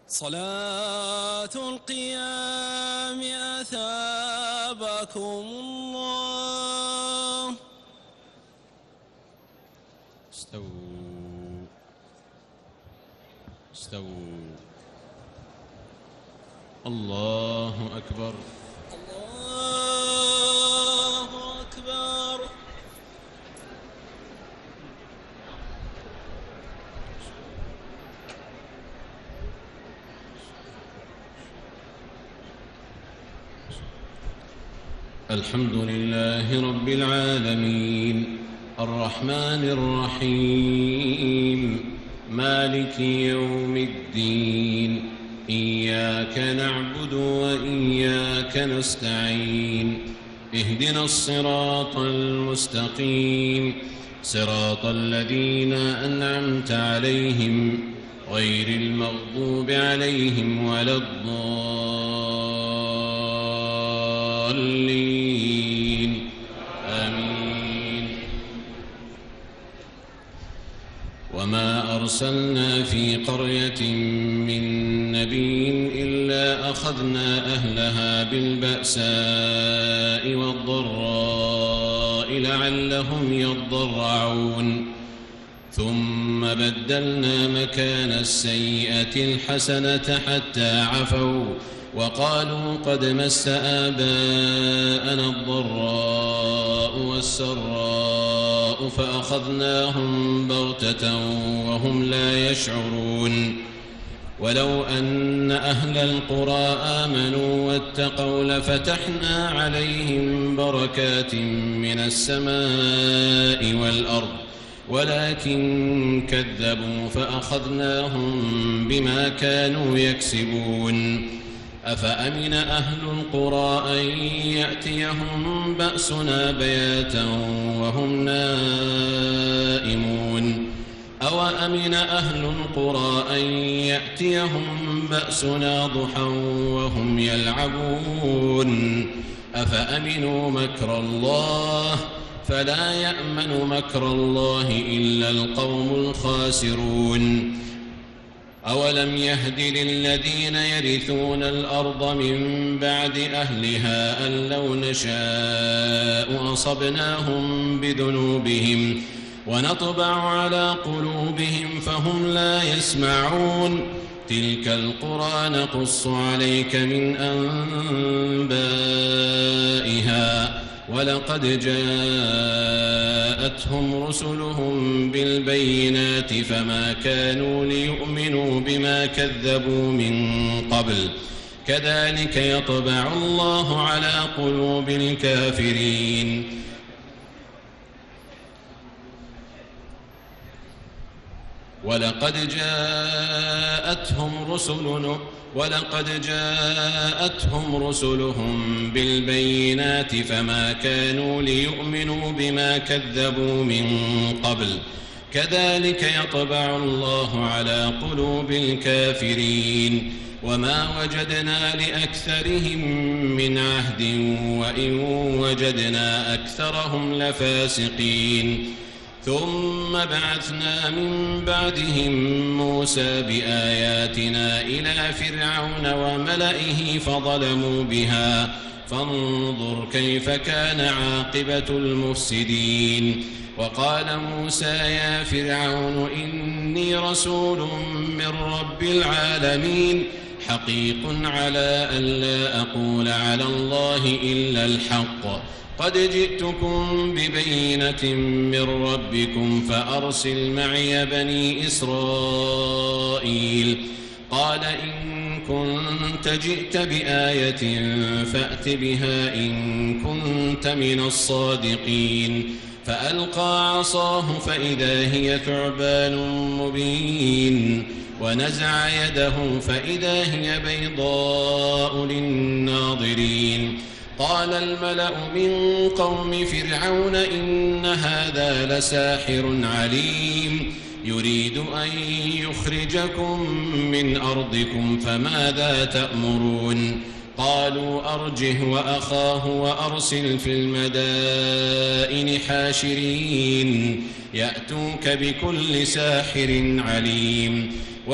صلاة القيام أثابكم الله. استووا استووا. الله أكبر. الله أكبر. الحمد لله رب العالمين الرحمن الرحيم مالك يوم الدين إياك نعبد وإياك نستعين اهدنا الصراط المستقيم صراط الذين أنعمت عليهم غير المغضوب عليهم ولا الضالين آمين. وما أرسلنا في قرية من نبي إلا أخذنا أهلها بالبأساء والضراء لعلهم يضرعون ثم بدلنا مكان السيئة الحسنة حتى عفوا وقالوا قد مس آباءنا الضراء والسراء فأخذناهم بغتة وهم لا يشعرون. ولو أن أهل القرى آمنوا واتقوا لفتحنا عليهم بركات من السماء والأرض ولكن كذبوا فأخذناهم بما كانوا يكسبون. أفأمن أهل القرى أن يأتيهم بأسنا بياتا وهم نائمون أو أمن أهل القرى أن يأتيهم بأسنا ضحى وهم يلعبون أفأمنوا مكر الله فلا يأمن مكر الله إلا القوم الخاسرون. أولم يهد للذين يرثون الأرض من بعد أهلها أن لو نشاء أصبناهم بذنوبهم ونطبع على قلوبهم فهم لا يسمعون. تلك القرى نقص عليك من أنبائها ولقد جاءتهم رسلهم بالبينات فما كانوا ليؤمنوا بما كذبوا من قبل كذلك يطبع الله على قلوب الكافرين. ولقد جاءتهم رسلهم بالبينات فما كانوا ليؤمنوا بما كذبوا من قبل كذلك يطبع الله على قلوب الكافرين. وما وجدنا لأكثرهم من عهد وإن وجدنا أكثرهم لفاسقين. ثم بعثنا من بعدهم موسى بآياتنا إلى فرعون وملئه فظلموا بها فانظر كيف كان عاقبة المفسدين. وقال موسى يا فرعون إني رسول من رب العالمين حقيق على أن لا أقول على الله إلا الحق قد جئتكم ببينة من ربكم فأرسل معي بني إسرائيل. قال إن كنت جئت بآية فأت بها إن كنت من الصادقين. فألقى عصاه فإذا هي ثعبان مبين ونزع يده فإذا هي بيضاء للناظرين. قال الملأ من قوم فرعون إن هذا لساحر عليم يريد أن يخرجكم من أرضكم فماذا تأمرون. قالوا أرجه وأخاه وأرسل في المدائن حاشرين يأتوك بكل ساحر عليم.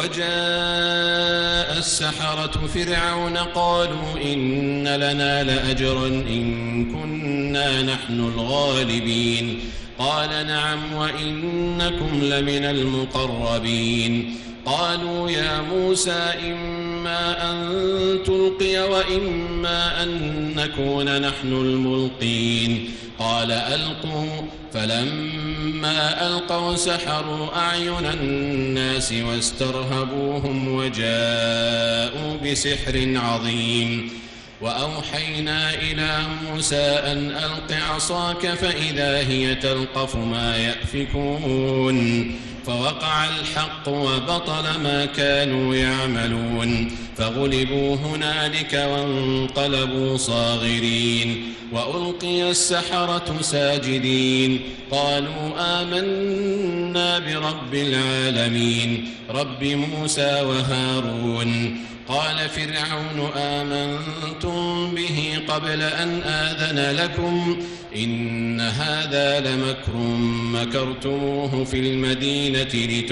وجاء السحرة فرعون قالوا إن لنا لأجرا إن كنا نحن الغالبين. قال نعم وإنكم لمن المقربين. قالوا يا موسى إما أن تلقي وإما أن نكون نحن الملقين. قال ألقوا. فلما ألقوا سحروا أعين الناس واسترهبوهم وجاءوا بسحر عظيم. وأوحينا إلى موسى أن ألق عصاك فإذا هي تلقف ما يأفكون. فوقع الحق وبطل ما كانوا يعملون. فغلبوا هنالك وانقلبوا صاغرين. وألقي السحرة ساجدين قالوا آمنا برب العالمين رب موسى وهارون. قال فرعون آمنتم به قبل أن آذن لكم إن هذا لمكر مكرتموه في المدينة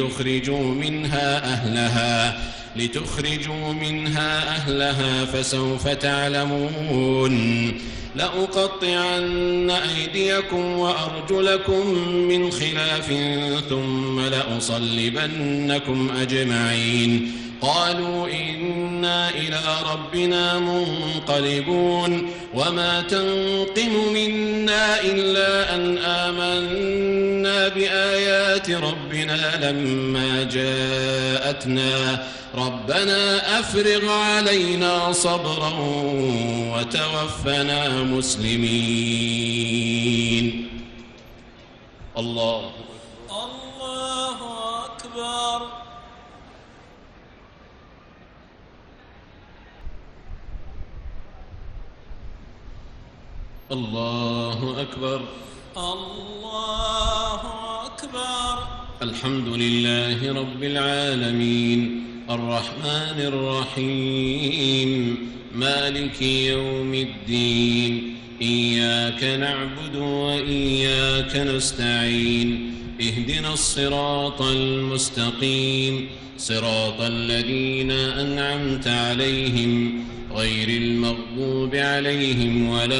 لتخرجوا منها أهلها فسوف تعلمون. لأقطعن أيديكم وأرجلكم من خلاف ثم لأصلبنكم أجمعين. قالوا إنا إلى ربنا منقلبون. وما تنقم منا إلا أن آمنا بآيات ربنا لما جاءتنا ربنا أفرغ علينا صبرا وتوفنا مسلمين. الله أكبر. الله أكبر. الله أكبر. الحمد لله رب العالمين الرحمن الرحيم مالك يوم الدين. إياك نعبد وإياك نستعين. اهدنا الصراط المستقيم صراط الذين أنعمت عليهم غير المغضوب عليهم ولا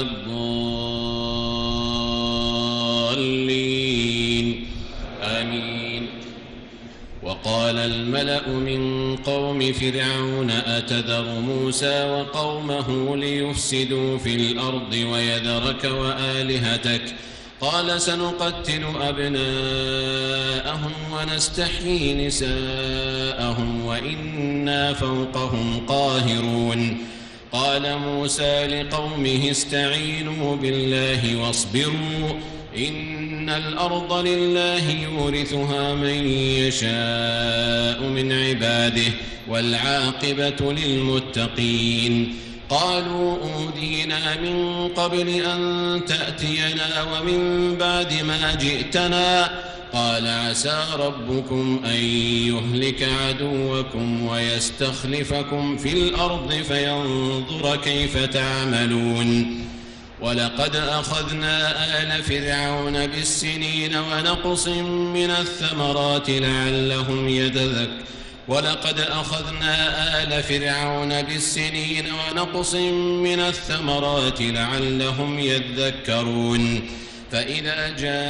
الضالين آمين. وقال الملأ من قوم فرعون أتذر موسى وقومه ليفسدوا في الأرض ويذرك وآلهتك قال سنقتل أبناءهم ونستحيي نساءهم وإنا فوقهم قاهرون. قال موسى لقومه استعينوا بالله واصبروا إن الأرض لله يورثها من يشاء من عباده والعاقبة للمتقين. قالوا أوذينا من قبل أن تأتينا ومن بعد ما جئتنا قال عسى ربكم أن يهلك عدوكم ويستخلفكم في الأرض فينظر كيف تعملون. ولقد أخذنا آل فرعون بالسنين ونقص من الثمرات لعلهم يتذكرون. ولقد أخذنا آل فرعون بالسنين ونقص من الثمرات لعلهم يذكرون. فإذا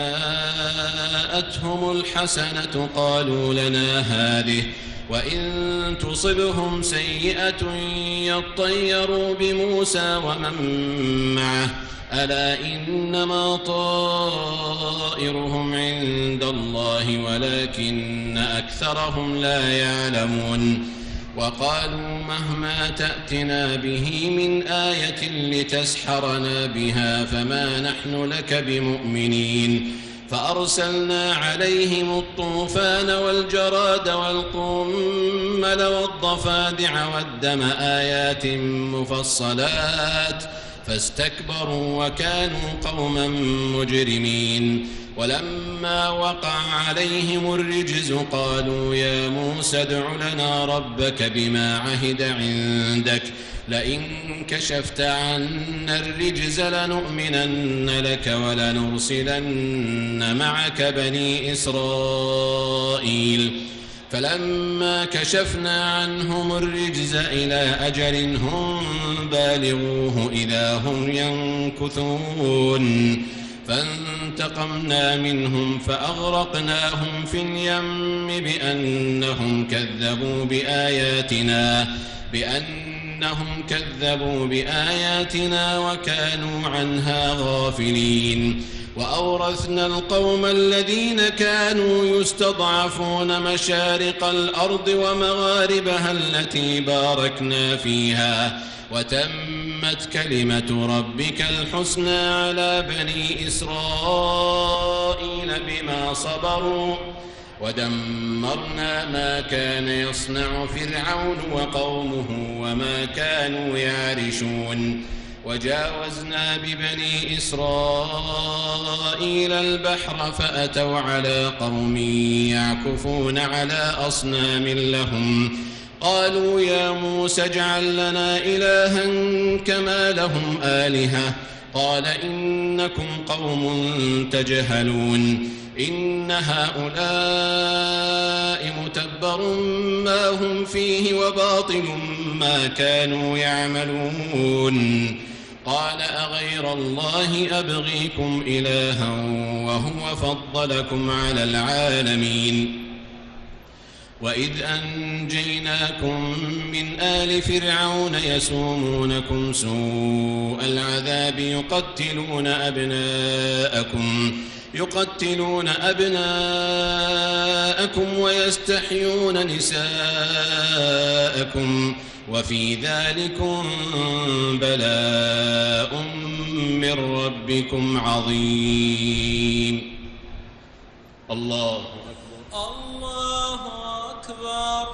جاءتهم الحسنة قالوا لنا هذه وإن تصبهم سيئة يطيروا بموسى ومن معه ألا إنما طائرهم عند الله ولكن أكثرهم لا يعلمون. وقالوا مهما تأتنا به من آية لتسحرنا بها فما نحن لك بمؤمنين. فأرسلنا عليهم الطوفان والجراد والقمل والضفادع والدم آيات مفصلات فاستكبروا وكانوا قوما مجرمين. ولما وقع عليهم الرجز قالوا يا موسى ادع لنا ربك بما عهد عندك لئن كشفت عنا الرجز لنؤمنن لك ولنرسلن معك بني إسرائيل فلما كشفنا عنهم الرجز إلى أجل هم بالغوه إذا هم ينكثون فانتقمنا منهم فأغرقناهم في اليم بأنهم كذبوا بآياتنا وكانوا عنها غافلين وأورثنا القوم الذين كانوا يستضعفون مشارق الأرض ومغاربها التي باركنا فيها وتمت كلمة ربك الحسنى على بني إسرائيل بما صبروا ودمرنا ما كان يصنع فرعون وقومه وما كانوا يعرشون وجاوزنا ببني إسرائيل البحر فأتوا على قوم يعكفون على أصنام لهم قالوا يا موسى اجعل لنا إلها كما لهم آلهة قال إنكم قوم تجهلون إن هؤلاء متبر ما هم فيه وباطل ما كانوا يعملون قال أغير الله أبغيكم إلها وهو فضلكم على العالمين وإذ أنجيناكم من آل فرعون يسومونكم سوء العذاب يقتلون أبناءكم ويستحيون نساءكم وفي ذلكم بلاء من ربكم عظيم. الله أكبر. الله أكبر.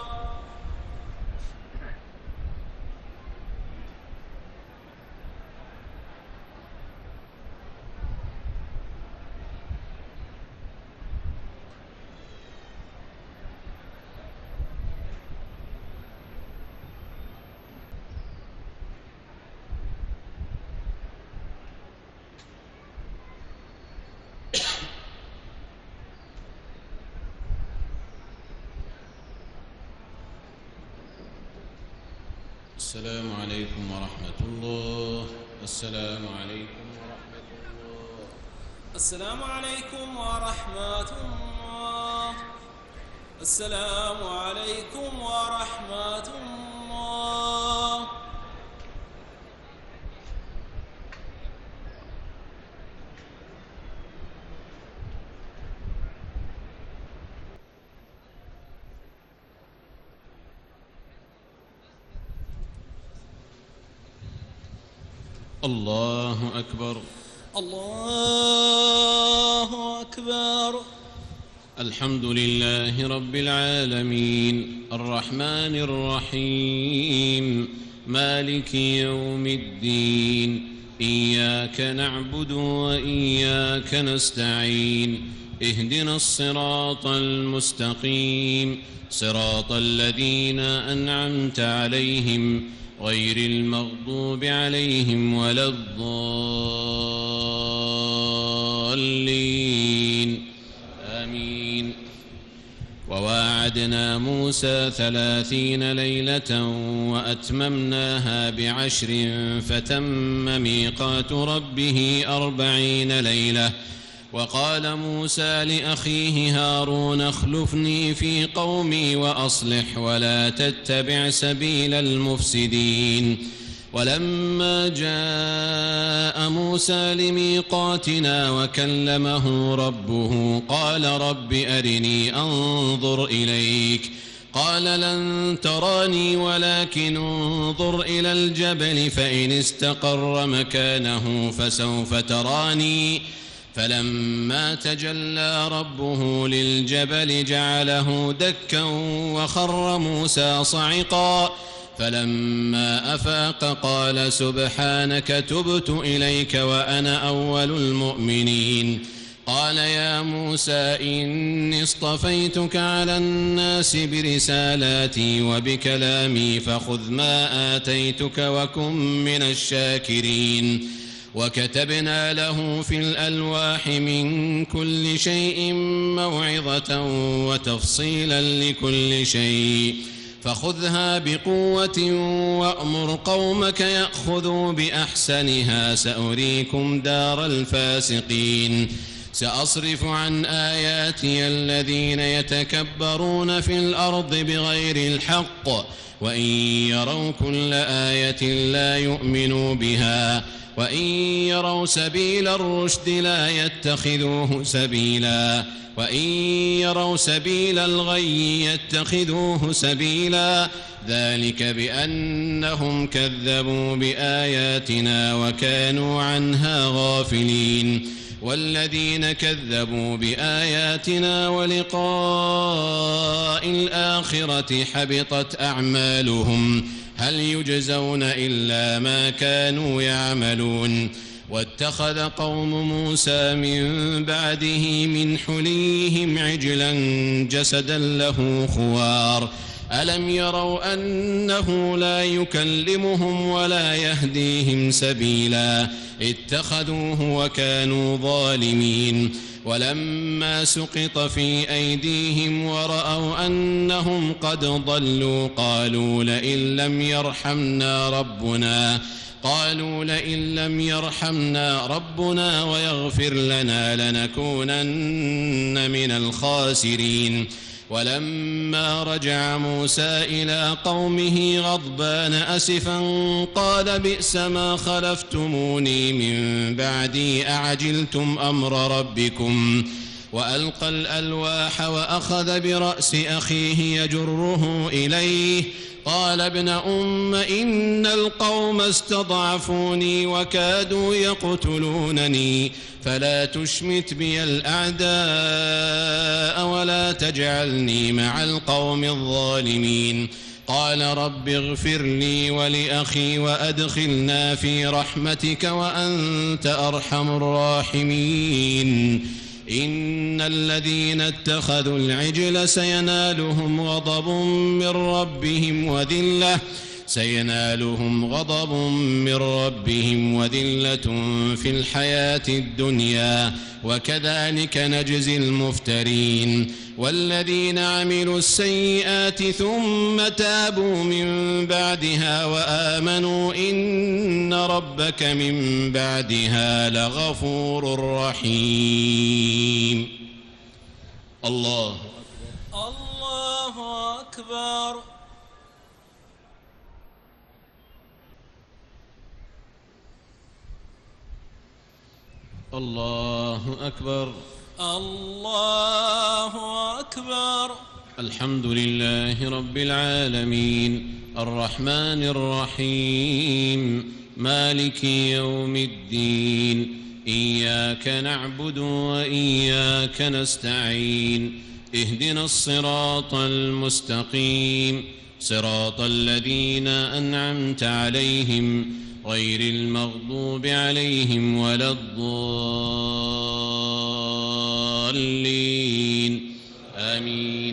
السلام عليكم ورحمة الله. السلام عليكم ورحمة الله. السلام عليكم ورحمة الله. السلام عليكم ورحمة الله. الله أكبر. الله أكبر. الحمد لله رب العالمين الرحمن الرحيم مالك يوم الدين إياك نعبد وإياك نستعين اهدنا الصراط المستقيم صراط الذين أنعمت عليهم غير المغضوب عليهم ولا الضالين آمين. وواعدنا موسى 30 ليلة وأتممناها ب10 فتم ميقات ربه 40 ليلة. وقال موسى لأخيه هارون اخلفني في قومي وأصلح ولا تتبع سبيل المفسدين. ولما جاء موسى لميقاتنا وكلمه ربه قال رب أرني أنظر إليك قال لن تراني ولكن انظر إلى الجبل فإن استقر مكانه فسوف تراني. فلما تجلى ربه للجبل جعله دكا وخر موسى صعقا. فلما أفاق قال سبحانك تبت إليك وأنا أول المؤمنين. قال يا موسى إني اصطفيتك على الناس برسالاتي وبكلامي فخذ ما آتيتك وكن من الشاكرين وكتبنا له في الألواح من كل شيء موعظة وتفصيلا لكل شيء فخذها بقوة وأمر قومك يأخذوا بأحسنها سأريكم دار الفاسقين سأصرف عن آياتي الذين يتكبرون في الأرض بغير الحق وإن يروا كل آية لا يؤمنوا بها وإن يروا سبيل الرشد لا يتخذوه سبيلا وإن يروا سبيل الغي يتخذوه سبيلا ذلك بأنهم كذبوا بآياتنا وكانوا عنها غافلين والذين كذبوا بآياتنا ولقاء الآخرة حبطت أعمالهم هل يجزون إلا ما كانوا يعملون واتخذ قوم موسى من بعده من حليهم عجلا جسدا له خوار ألم يروا أنه لا يكلمهم ولا يهديهم سبيلا اتخذوه وكانوا ظالمين ولما سقط في أيديهم ورأوا أنهم قد ضلوا قالوا لئن لم يرحمنا ربنا ويغفر لنا لنكونن من الخاسرين ولما رجع موسى إلى قومه غضبان أسفا قال بئس ما خلفتموني من بعدي أعجلتم أمر ربكم وألقى الألواح وأخذ برأس أخيه يجره إليه قال ابن أم إن القوم استضعفوني وكادوا يقتلونني فلا تشمت بي الأعداء ولا تجعلني مع القوم الظالمين قال رب اغفر لي ولأخي وأدخلنا في رحمتك وأنت أرحم الراحمين إن الذين اتخذوا العجل سينالهم غضب من ربهم وذلة في الحياة الدنيا وكذلك نجزي المفترين والذين عملوا السيئات ثم تابوا من بعدها وآمنوا إن ربك من بعدها لغفور رحيم الله أكبر الله أكبر الله أكبر الحمد لله رب العالمين الرحمن الرحيم مالك يوم الدين إياك نعبد وإياك نستعين اهدنا الصراط المستقيم صراط الذين أنعمت عليهم غير المغضوب عليهم ولا الضالين آمين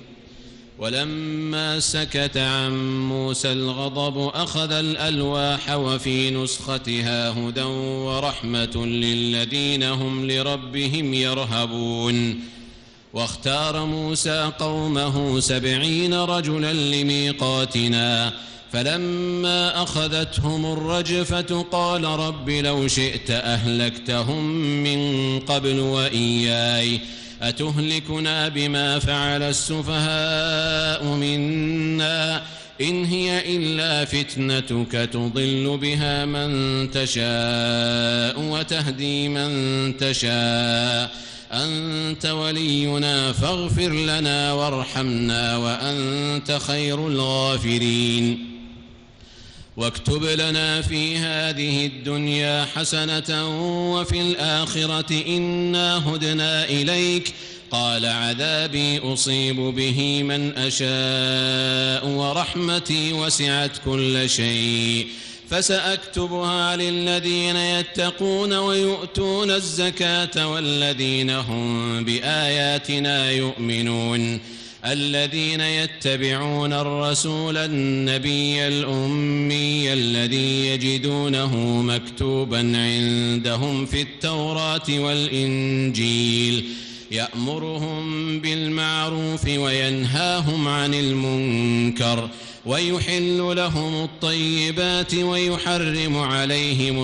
ولما سكت عن موسى الغضب أخذ الألواح وفي نسختها هدى ورحمة للذين هم لربهم يرهبون واختار موسى قومه 70 رجلا لميقاتنا فلما أخذتهم الرجفة قال رب لو شئت أهلكتهم من قبل وإياي أتهلكنا بما فعل السفهاء منا إن هي إلا فتنتك تضل بها من تشاء وتهدي من تشاء أنت ولينا فاغفر لنا وارحمنا وأنت خير الغافرين واكتب لنا في هذه الدنيا حسنة وفي الآخرة إنا هدنا إليك قال عذابي أصيب به من أشاء ورحمتي وسعت كل شيء فسأكتبها للذين يتقون ويؤتون الزكاة والذين هم بآياتنا يؤمنون الذين يتبعون الرسول النبي الأمي الذي يجدونه مكتوبا عندهم في التوراة والإنجيل يأمرهم بالمعروف وينهاهم عن المنكر ويحل لهم الطيبات ويحرم عليهم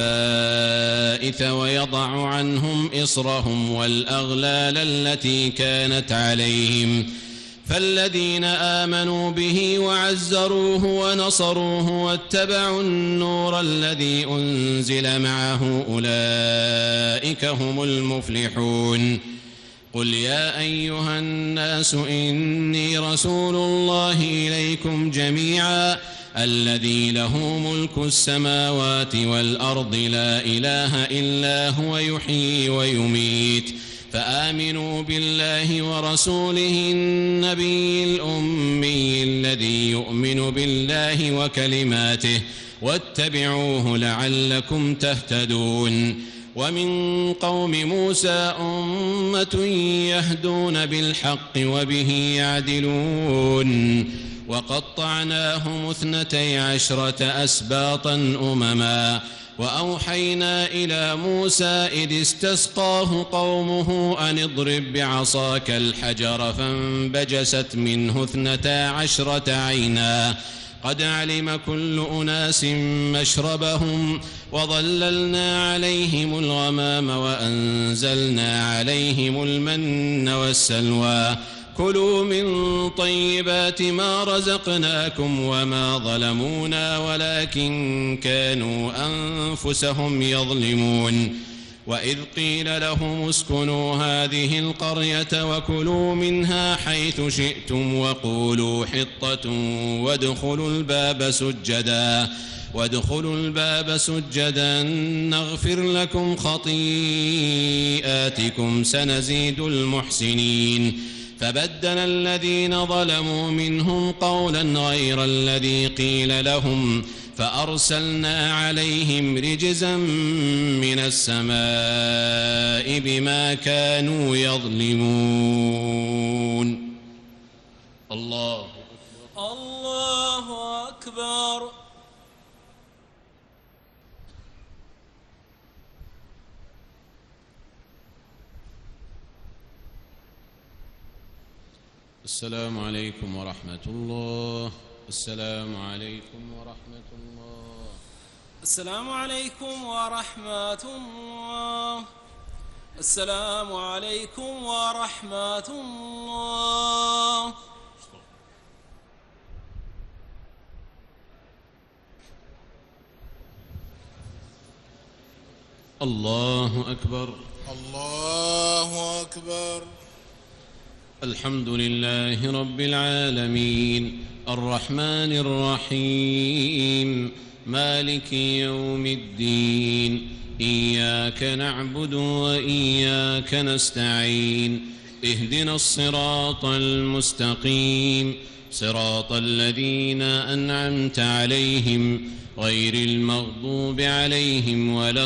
الخبائث ويضع عنهم إصرهم والأغلال التي كانت عليهم فالذين آمنوا به وعزروه ونصروه واتبعوا النور الذي أنزل معه أولئك هم المفلحون قل يا أيها الناس إني رسول الله إليكم جميعا الذي له ملك السماوات والأرض لا إله إلا هو يحيي ويميت فآمنوا بالله ورسوله النبي الأمي الذي يؤمن بالله وكلماته واتبعوه لعلكم تهتدون ومن قوم موسى أمة يهدون بالحق وبه يعدلون وقطعناهم 12 أسباطا أمما وأوحينا إلى موسى إذ استسقاه قومه أن اضرب بعصاك الحجر فانبجست منه 12 عينا قد علم كل أناس مشربهم وظللنا عليهم الغمام وأنزلنا عليهم المن والسلوى كلوا من طيبات ما رزقناكم وما ظلمونا ولكن كانوا أنفسهم يظلمون وإذ قيل لهم اسكنوا هذه القرية وكلوا منها حيث شئتم وقولوا حطة وادخلوا الباب سجدا نغفر لكم خطيئاتكم سنزيد المحسنين فبدل الذين ظلموا منهم قولا غير الذي قيل لهم فأرسلنا عليهم رجزا من السماء بما كانوا يظلمون الله أكبر. السلام عليكم ورحمة الله. السلام عليكم ورحمة الله. السلام عليكم ورحمة الله. السلام عليكم ورحمة الله. الله أكبر. الله أكبر. الحمد لله رب العالمين الرحمن الرحيم مالك يوم الدين إياك نعبد وإياك نستعين اهدنا الصراط المستقيم صراط الذين أنعمت عليهم غير المغضوب عليهم ولا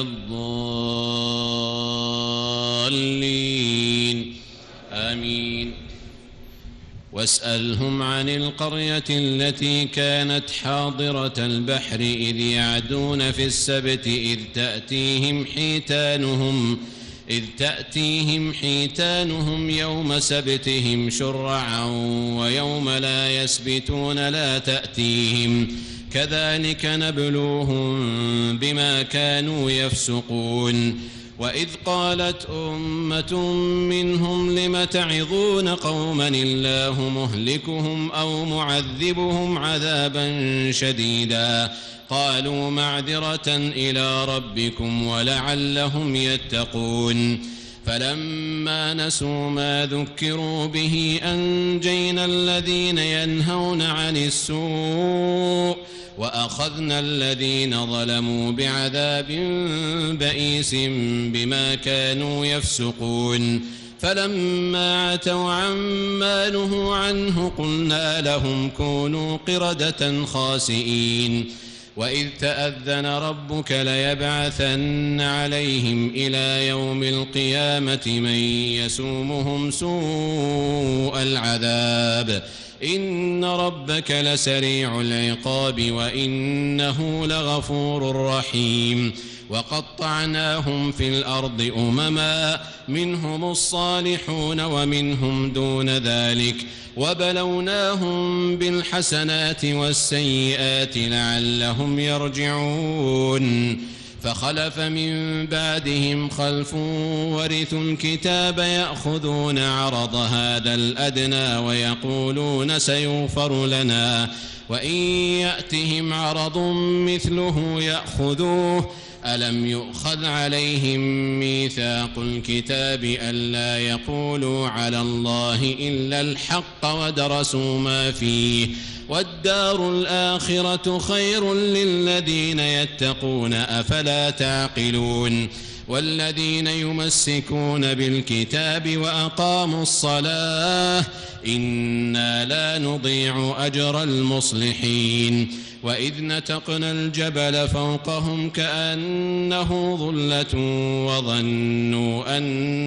الضالين آمين. واسألهم عن القرية التي كانت حاضرة البحر إذ يعدون في السبت إذ تأتيهم حيتانهم يوم سبتهم شرعا ويوم لا يسبتون لا تأتيهم كذلك نبلوهم بما كانوا يفسقون. وإذ قالت أمة منهم لم تعظون قوما الله مهلكهم أو معذبهم عذابا شديدا قالوا معذرة إلى ربكم ولعلهم يتقون. فلما نسوا ما ذكروا به أنجينا الذين ينهون عن السوء وأخذنا الذين ظلموا بعذاب بئيس بما كانوا يفسقون. فلما عتوا عما نهوا عنه قلنا لهم كونوا قردة خاسئين. وإذ تأذن ربك ليبعثن عليهم إلى يوم القيامة من يسومهم سوء العذاب إن ربك لسريع العقاب وإنه لغفور رحيم وقطعناهم في الأرض أمما منهم الصالحون ومنهم دون ذلك وبلوناهم بالحسنات والسيئات لعلهم يرجعون فخلف من بعدهم خلف ورثوا الكتاب يأخذون عرض هذا الأدنى ويقولون سيغفر لنا وإن يأتهم عرض مثله يأخذوه ألم يؤخذ عليهم ميثاق الكتاب ألا يقولوا على الله إلا الحق ودرسوا ما فيه والدار الآخرة خير للذين يتقون أفلا تعقلون والذين يمسكون بالكتاب وأقاموا الصلاة إنا لا نضيع أجر المصلحين وإذ نتقنا الجبل فوقهم كأنه ظلة وظنوا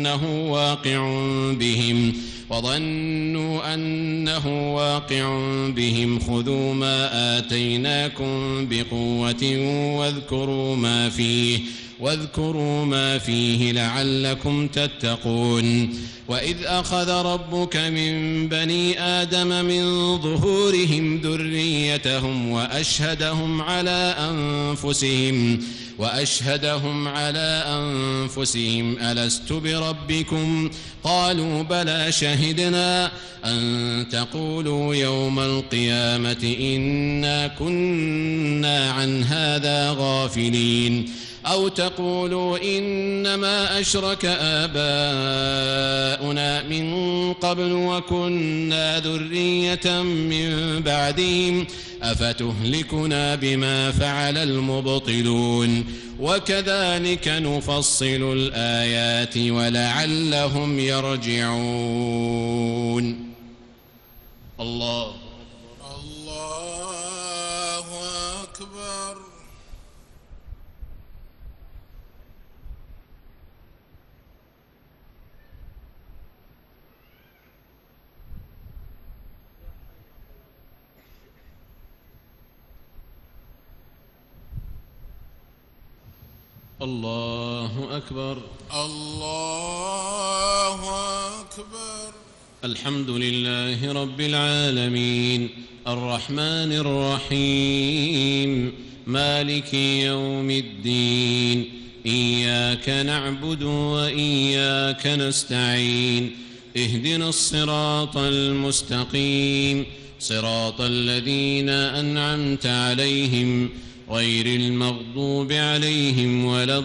أنه واقع بهم خذوا ما آتيناكم بقوة واذكروا ما فيه لعلكم تتقون وإذ أخذ ربك من بني آدم من ظهورهم ذريتهم وأشهدهم على أنفسهم ألست بربكم قالوا بلى شهدنا أن تقولوا يوم القيامة إنا كنا عن هذا غافلين أو تقولوا إنما أشرك آباؤنا من قبل وكنا ذرية من بعدهم أفتهلكنا بما فعل المبطلون وكذلك نفصل الآيات ولعلهم يرجعون الله أكبر. الله أكبر. الله أكبر. الحمد لله رب العالمين الرحمن الرحيم مالك يوم الدين إياك نعبد وإياك نستعين اهدنا الصراط المستقيم صراط الذين أنعمت عليهم غير المغضوب عليهم ولا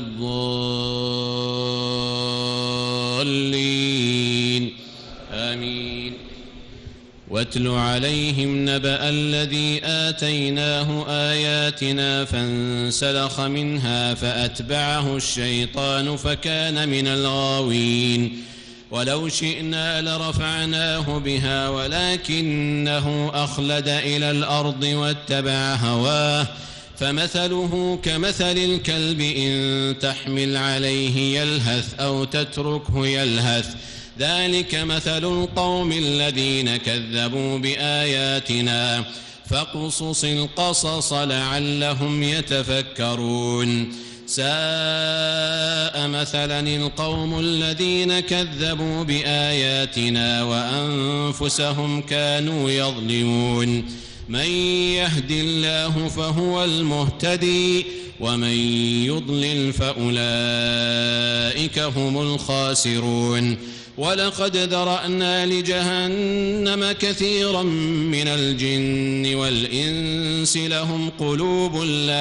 الضالين آمين. واتل عليهم نبأ الذي آتيناه آياتنا فانسلخ منها فأتبعه الشيطان فكان من الغاوين ولو شئنا لرفعناه بها ولكنه أخلد إلى الأرض واتبع هواه فمثله كمثل الكلب إن تحمل عليه يلهث أو تتركه يلهث ذلك مثل القوم الذين كذبوا بآياتنا فاقصص القصص لعلهم يتفكرون ساء مثلا القوم الذين كذبوا بآياتنا وأنفسهم كانوا يظلمون من يهد الله فهو المهتدي ومن يضلل فأولئك هم الخاسرون ولقد ذرأنا لجهنم كثيرا من الجن والإنس لهم قلوب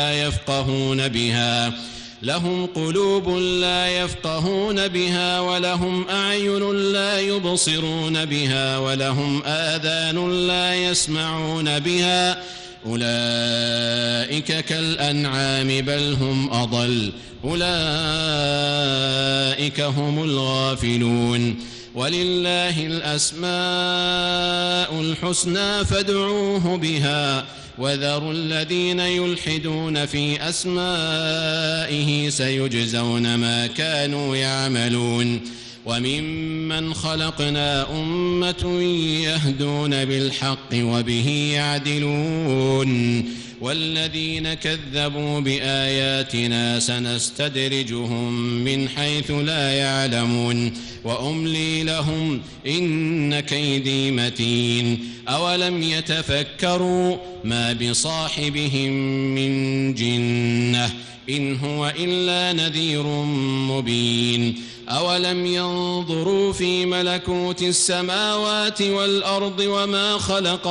لا يفقهون بها ولهم أعين لا يبصرون بها ولهم آذان لا يسمعون بها أولئك كالأنعام بل هم أضل أولئك هم الغافلون ولله الأسماء الحسنى فادعوه بها وذروا الذين يلحدون في أسمائه سيجزون ما كانوا يعملون وممن خلقنا أمة يهدون بالحق وبه يعدلون والذين كذبوا بآياتنا سنستدرجهم من حيث لا يعلمون وأملي لهم إن كيدي متين أولم يتفكروا ما بصاحبهم من جنة إن هو إلا نذير مبين أولم ينظروا في ملكوت السماوات والأرض وما خلق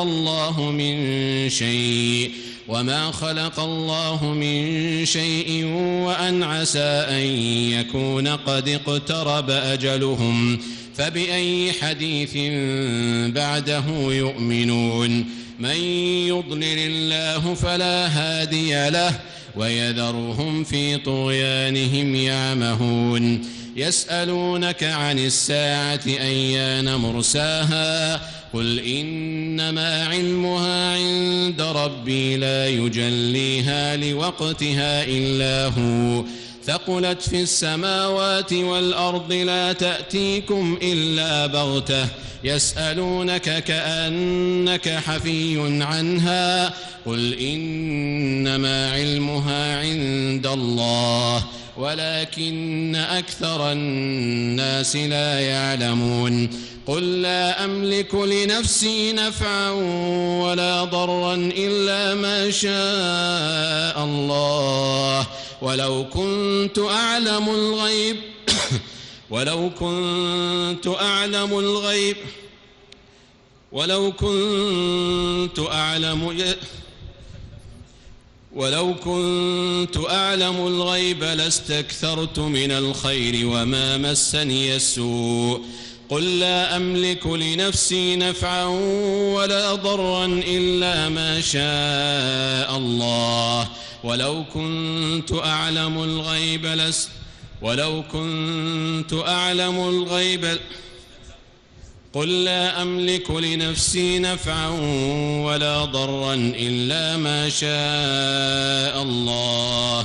الله من شيء وأن عسى أن يكون قد اقترب أجلهم فبأي حديث بعده يؤمنون من يضلل الله فلا هادي له ويذرهم في طغيانهم يعمهون يسألونك عن الساعة أيان مرساها قل إنما علمها عند ربي لا يجليها لوقتها إلا هو ثقلت في السماوات والأرض لا تأتيكم إلا بغتة يسألونك كأنك حفي عنها قل إنما علمها عند الله ولكن أكثر الناس لا يعلمون قل لا أملك لنفسي نفعا ولا ضرا إلا ما شاء الله ولو كنت أعلم الغيب ولو كنت أعلم الغيب لاستكثرت من الخير وما مسني السوء قل لا أملك لنفسي نفعا ولا ضرا إلا ما شاء الله ولو كنت أعلم الغيب قل لا أملك لنفسي نفعا ولا ضرا إلا ما شاء الله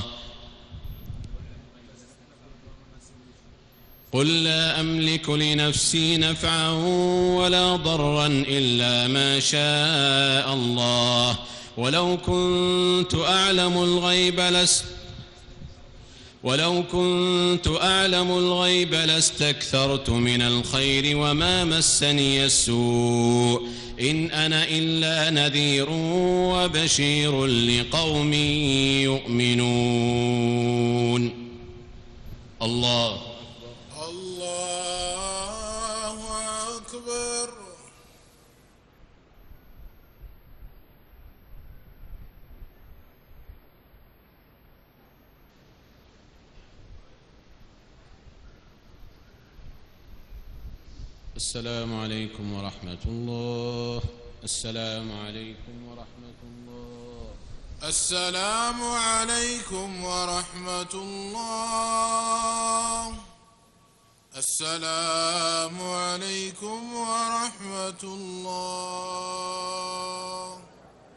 قل لا أملك لنفسي نفعا ولا ضرا إلا ما شاء الله ولو كنت أعلم الغيب لاستكثرت من الخير وما مسني السوء إن أنا إلا نذير وبشير لقوم يؤمنون الله أكبر. السلام عليكم ورحمة الله. السلام عليكم ورحمة الله. السلام عليكم ورحمة الله. السلام عليكم ورحمة الله.